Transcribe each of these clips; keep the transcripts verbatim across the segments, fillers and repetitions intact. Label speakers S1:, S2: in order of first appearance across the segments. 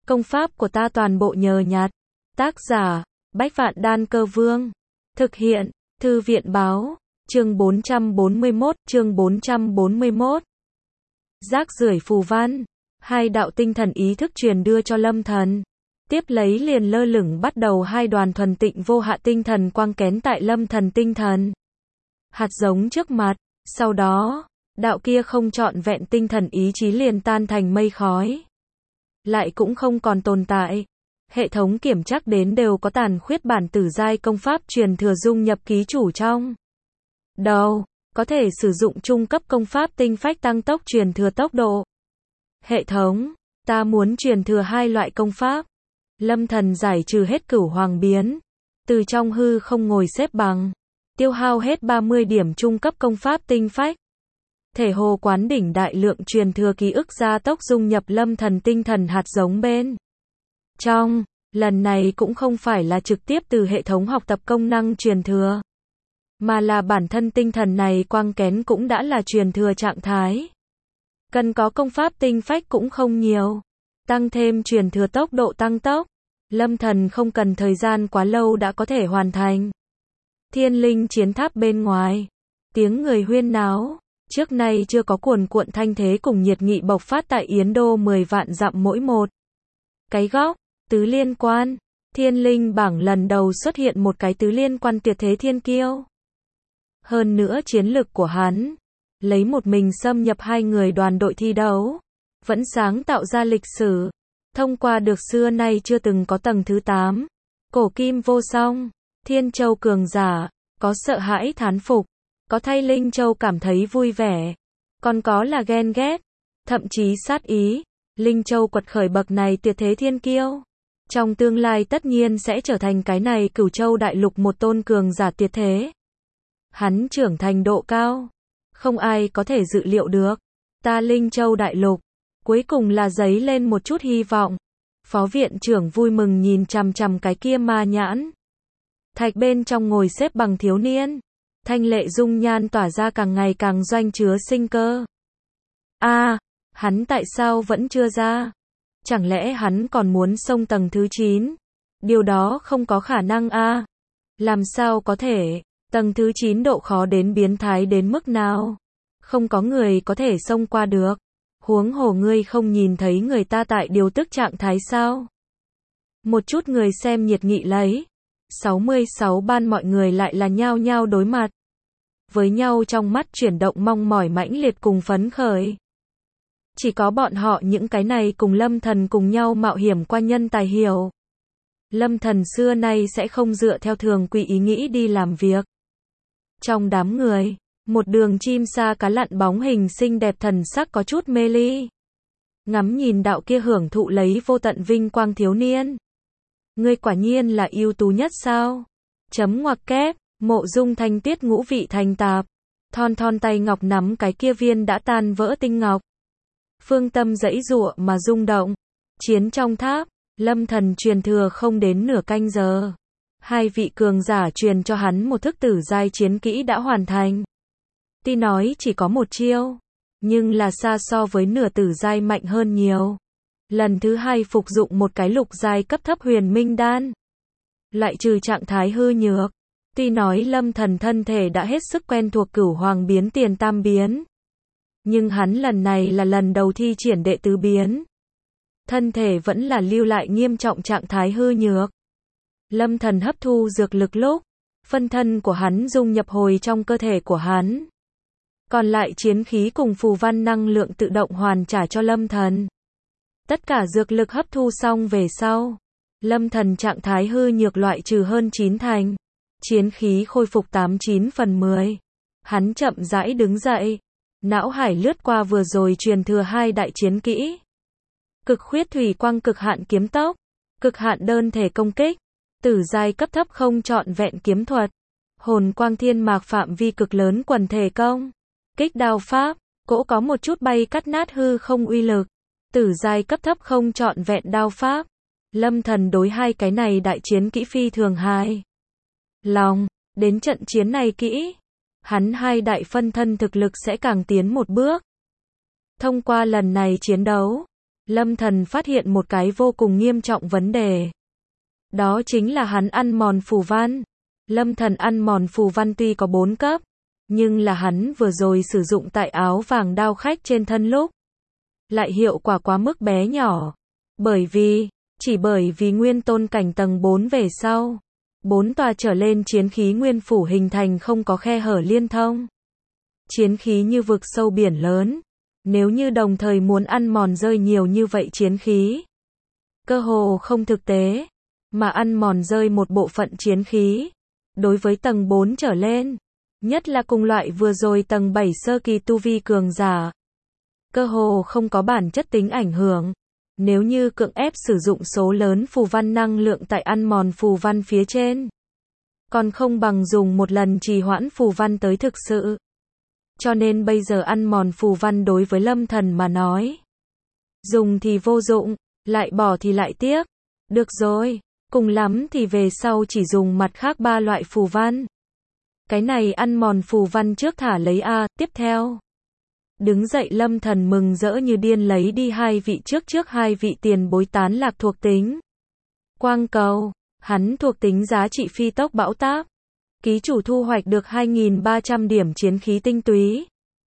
S1: Công pháp của ta toàn bộ nhờ nhặt. Tác giả, Bách Vạn Đan Cơ Vương. Thực hiện, Thư viện Báo. Chương bốn trăm bốn mươi mốt, chương bốn trăm bốn mươi mốt. Rác rưởi phù văn. Hai đạo tinh thần ý thức truyền đưa cho Lâm Thần. Tiếp lấy liền lơ lửng bắt đầu hai đoàn thuần tịnh vô hạ tinh thần quang kén tại Lâm Thần tinh thần. Hạt giống trước mặt, sau đó, đạo kia không trọn vẹn tinh thần ý chí liền tan thành mây khói. Lại cũng không còn tồn tại. Hệ thống kiểm trắc đến đều có tàn khuyết bản tử giai công pháp truyền thừa dung nhập ký chủ trong. Đầu, có thể sử dụng trung cấp công pháp tinh phách tăng tốc truyền thừa tốc độ. Hệ thống, ta muốn truyền thừa hai loại công pháp. Lâm Thần giải trừ hết cửu hoàng biến. Từ trong hư không ngồi xếp bằng. Tiêu hao hết ba mươi điểm trung cấp công pháp tinh phách. Thể hồ quán đỉnh đại lượng truyền thừa ký ức gia tốc dung nhập Lâm Thần tinh thần hạt giống bên trong. Lần này cũng không phải là trực tiếp từ hệ thống học tập công năng truyền thừa, mà là bản thân tinh thần này quang kén cũng đã là truyền thừa trạng thái. Cần có công pháp tinh phách cũng không nhiều. Tăng thêm truyền thừa tốc độ tăng tốc. Lâm Thần không cần thời gian quá lâu đã có thể hoàn thành. Thiên linh chiến tháp bên ngoài. Tiếng người huyên náo. Trước nay chưa có cuồn cuộn thanh thế cùng nhiệt nghị bộc phát tại Yến Đô mười vạn dặm mỗi một. Cái góc, tứ liên quan. Thiên linh bảng lần đầu xuất hiện một cái tứ liên quan tuyệt thế thiên kiêu. Hơn nữa chiến lực của hắn. Lấy một mình xâm nhập hai người đoàn đội thi đấu. Vẫn sáng tạo ra lịch sử. Thông qua được xưa nay chưa từng có tầng thứ tám. Cổ kim vô song. Thiên châu cường giả. Có sợ hãi thán phục. Có thay Linh Châu cảm thấy vui vẻ. Còn có là ghen ghét. Thậm chí sát ý. Linh Châu quật khởi bậc này tuyệt thế thiên kiêu. Trong tương lai tất nhiên sẽ trở thành cái này Cửu Châu đại lục một tôn cường giả tuyệt thế. Hắn trưởng thành độ cao. Không ai có thể dự liệu được. Ta Linh Châu đại lục. Cuối cùng là giấy lên một chút hy vọng. Phó viện trưởng vui mừng nhìn chằm chằm cái kia ma nhãn. Thạch bên trong ngồi xếp bằng thiếu niên. Thanh lệ dung nhan tỏa ra càng ngày càng doanh chứa sinh cơ. A, à, hắn tại sao vẫn chưa ra? Chẳng lẽ hắn còn muốn xông tầng thứ chín? Điều đó không có khả năng a. À. Làm sao có thể? Tầng thứ chín độ khó đến biến thái đến mức nào? Không có người có thể xông qua được. Huống hồ ngươi không nhìn thấy người ta tại điều tức trạng thái sao? Một chút người xem nhiệt nghị lấy. sáu mươi sáu ban mọi người lại là nhao nhao đối mặt. Với nhau trong mắt chuyển động mong mỏi mãnh liệt cùng phấn khởi. Chỉ có bọn họ những cái này cùng Lâm Thần cùng nhau mạo hiểm qua nhân tài hiểu. Lâm Thần xưa nay sẽ không dựa theo thường quy ý nghĩ đi làm việc. Trong đám người, một đường chim sa cá lặn bóng hình xinh đẹp thần sắc có chút mê ly. Ngắm nhìn đạo kia hưởng thụ lấy vô tận vinh quang thiếu niên. Ngươi quả nhiên là ưu tú nhất sao? Chấm ngoặc kép, Mộ Dung Thanh Tuyết ngũ vị thành tạp. Thon thon tay ngọc nắm cái kia viên đã tan vỡ tinh ngọc. Phương tâm dãy giụa mà rung động. Chiến trong tháp, Lâm Thần truyền thừa không đến nửa canh giờ. Hai vị cường giả truyền cho hắn một thức tử giai chiến kỹ đã hoàn thành. Tuy nói chỉ có một chiêu, nhưng là xa so với nửa tử giai mạnh hơn nhiều. Lần thứ hai phục dụng một cái lục giai cấp thấp huyền minh đan. Lại trừ trạng thái hư nhược. Tuy nói Lâm Thần thân thể đã hết sức quen thuộc cửu hoàng biến tiền tam biến. Nhưng hắn lần này là lần đầu thi triển đệ tứ biến. Thân thể vẫn là lưu lại nghiêm trọng trạng thái hư nhược. Lâm Thần hấp thu dược lực lúc. Phân thân của hắn dung nhập hồi trong cơ thể của hắn. Còn lại chiến khí cùng phù văn năng lượng tự động hoàn trả cho Lâm Thần. Tất cả dược lực hấp thu xong về sau. Lâm Thần trạng thái hư nhược loại trừ hơn chín thành. Chiến khí khôi phục tám chín phần mười. Hắn chậm rãi đứng dậy. Não hải lướt qua vừa rồi truyền thừa hai đại chiến kỹ. Cực khuyết thủy quang cực hạn kiếm tốc. Cực hạn đơn thể công kích. Tử giai cấp thấp không trọn vẹn kiếm thuật. Hồn quang thiên mạc phạm vi cực lớn quần thể công. Kích đao pháp. Cỗ có một chút bay cắt nát hư không uy lực. Tử giai cấp thấp không trọn vẹn đao pháp. Lâm Thần đối hai cái này đại chiến kỹ phi thường hài lòng. Đến trận chiến này kỹ, hắn hai đại phân thân thực lực sẽ càng tiến một bước. Thông qua lần này chiến đấu, Lâm Thần phát hiện một cái vô cùng nghiêm trọng vấn đề. Đó chính là hắn ăn mòn phù văn. Lâm Thần ăn mòn phù văn tuy có bốn cấp, nhưng là hắn vừa rồi sử dụng tại áo vàng đao khách trên thân lúc, lại hiệu quả quá mức bé nhỏ. Bởi vì, chỉ bởi vì nguyên tôn cảnh tầng bốn về sau, bốn tòa trở lên chiến khí nguyên phủ hình thành không có khe hở liên thông. Chiến khí như vực sâu biển lớn, nếu như đồng thời muốn ăn mòn rơi nhiều như vậy chiến khí, cơ hồ không thực tế, mà ăn mòn rơi một bộ phận chiến khí, đối với tầng bốn trở lên, nhất là cùng loại vừa rồi tầng bảy sơ kỳ tu vi cường giả, cơ hồ không có bản chất tính ảnh hưởng. Nếu như cưỡng ép sử dụng số lớn phù văn năng lượng tại ăn mòn phù văn phía trên, còn không bằng dùng một lần trì hoãn phù văn tới thực sự. Cho nên bây giờ ăn mòn phù văn đối với Lâm Thần mà nói, dùng thì vô dụng, lại bỏ thì lại tiếc. Được rồi, cùng lắm thì về sau chỉ dùng mặt khác ba loại phù văn. Cái này ăn mòn phù văn trước thả lấy a, tiếp theo. Đứng dậy Lâm Thần mừng rỡ như điên lấy đi hai vị trước trước hai vị tiền bối tán lạc thuộc tính. Quang cầu, hắn thuộc tính giá trị phi tốc bão táp. Ký chủ thu hoạch được hai nghìn ba trăm điểm chiến khí tinh túy,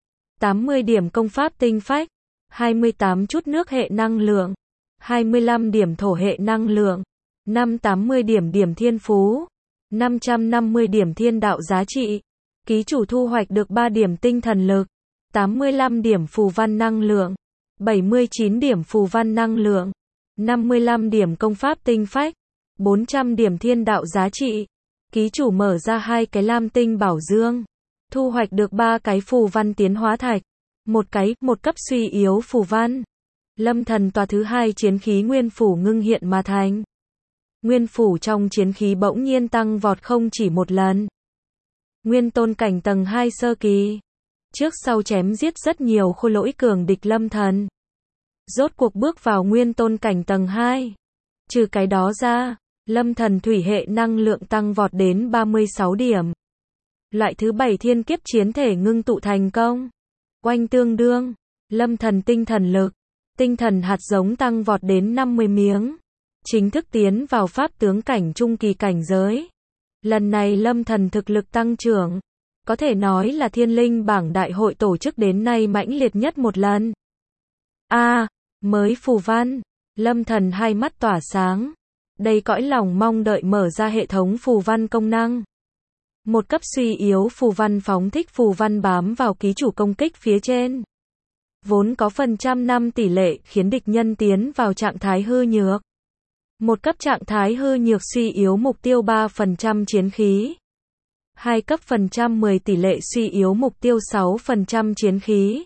S1: tám mươi điểm công pháp tinh phách, hai mươi tám chút nước hệ năng lượng, hai mươi lăm điểm thổ hệ năng lượng, năm trăm tám mươi điểm điểm thiên phú, năm trăm năm mươi điểm thiên đạo giá trị. Ký chủ thu hoạch được ba điểm tinh thần lực, tám mươi lăm điểm phù văn năng lượng, bảy mươi chín điểm phù văn năng lượng, năm mươi lăm điểm công pháp tinh phách, bốn trăm điểm thiên đạo giá trị. Ký chủ mở ra hai cái lam tinh bảo dương, thu hoạch được ba cái phù văn tiến hóa thạch, một cái, một cấp suy yếu phù văn. Lâm Thần tòa thứ hai chiến khí nguyên phủ ngưng hiện mà thành. Nguyên phủ trong chiến khí bỗng nhiên tăng vọt không chỉ một lần. Nguyên tôn cảnh tầng hai sơ kỳ. Trước sau chém giết rất nhiều khôi lỗi cường địch Lâm Thần. Rốt cuộc bước vào nguyên tôn cảnh tầng hai. Trừ cái đó ra, Lâm Thần thủy hệ năng lượng tăng vọt đến ba mươi sáu điểm. Loại thứ bảy thiên kiếp chiến thể ngưng tụ thành công. Oanh tương đương, Lâm Thần tinh thần lực, tinh thần hạt giống tăng vọt đến năm mươi miếng. Chính thức tiến vào pháp tướng cảnh trung kỳ cảnh giới. Lần này Lâm Thần thực lực tăng trưởng, có thể nói là thiên linh bảng đại hội tổ chức đến nay mãnh liệt nhất một lần. A, à, mới phù văn, Lâm Thần hai mắt tỏa sáng. Đây cõi lòng mong đợi mở ra hệ thống phù văn công năng. Một cấp suy yếu phù văn phóng thích phù văn bám vào ký chủ công kích phía trên. Vốn có phần trăm năm tỷ lệ khiến địch nhân tiến vào trạng thái hư nhược. Một cấp trạng thái hư nhược suy yếu mục tiêu ba phần trăm chiến khí. Hai cấp phần trăm mười tỷ lệ suy yếu mục tiêu sáu phần trăm chiến khí.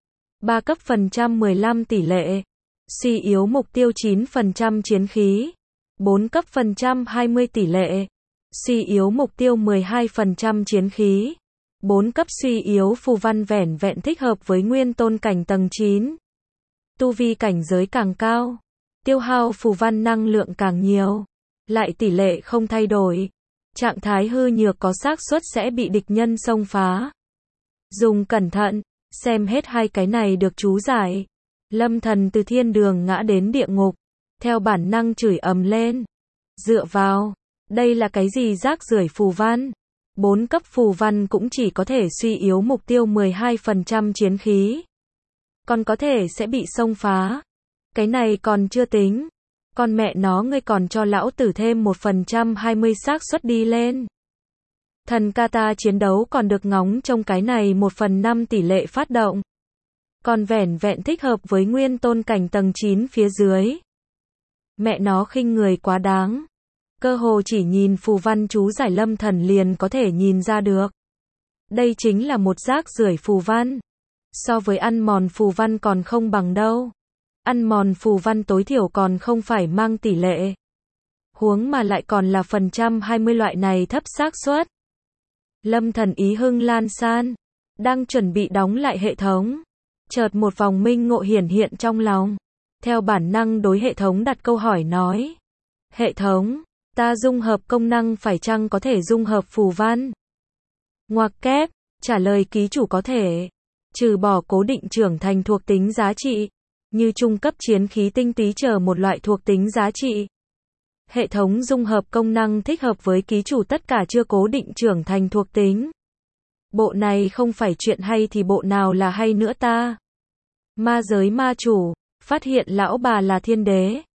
S1: Ba cấp phần trăm mười lăm tỷ lệ suy yếu mục tiêu chín phần trăm chiến khí. Bốn cấp phần trăm hai mươi tỷ lệ suy yếu mục tiêu mười hai phần trăm chiến khí. Bốn cấp suy yếu phù văn vẻn vẹn thích hợp với nguyên tôn cảnh tầng chín. Tu vi cảnh giới càng cao, tiêu hao phù văn năng lượng càng nhiều, lại tỷ lệ không thay đổi. Trạng thái hư nhược có xác suất sẽ bị địch nhân xông phá. Dùng cẩn thận, xem hết hai cái này được chú giải. Lâm Thần từ thiên đường ngã đến địa ngục, theo bản năng chửi ầm lên. Dựa vào, đây là cái gì rác rưởi phù văn? Bốn cấp phù văn cũng chỉ có thể suy yếu mục tiêu mười hai phần trăm chiến khí. Còn có thể sẽ bị xông phá. Cái này còn chưa tính. Con mẹ nó ngươi còn cho lão tử thêm một phần trăm hai mươi xác suất đi lên. Thần kata chiến đấu còn được ngóng trong cái này một phần năm tỷ lệ phát động. Còn vẻn vẹn thích hợp với nguyên tôn cảnh tầng chín phía dưới. Mẹ nó khinh người quá đáng. Cơ hồ chỉ nhìn phù văn chú giải Lâm Thần liền có thể nhìn ra được. Đây chính là một rác rưởi phù văn. So với ăn mòn phù văn còn không bằng đâu. Ăn mòn phù văn tối thiểu còn không phải mang tỷ lệ. Huống mà lại còn là phần trăm hai mươi loại này thấp xác suất. Lâm Thần ý hưng lan san. Đang chuẩn bị đóng lại hệ thống. Chợt một vòng minh ngộ hiển hiện trong lòng. Theo bản năng đối hệ thống đặt câu hỏi nói. Hệ thống, ta dung hợp công năng phải chăng có thể dung hợp phù văn? Ngoặc kép, trả lời ký chủ có thể. Trừ bỏ cố định trưởng thành thuộc tính giá trị. như trung cấp chiến khí tinh túy chờ một loại thuộc tính giá trị. Hệ thống dung hợp công năng thích hợp với ký chủ tất cả chưa cố định trưởng thành thuộc tính. Bộ này không phải chuyện hay thì bộ nào là hay nữa ta? Ma giới ma chủ, phát hiện lão bà là thiên đế.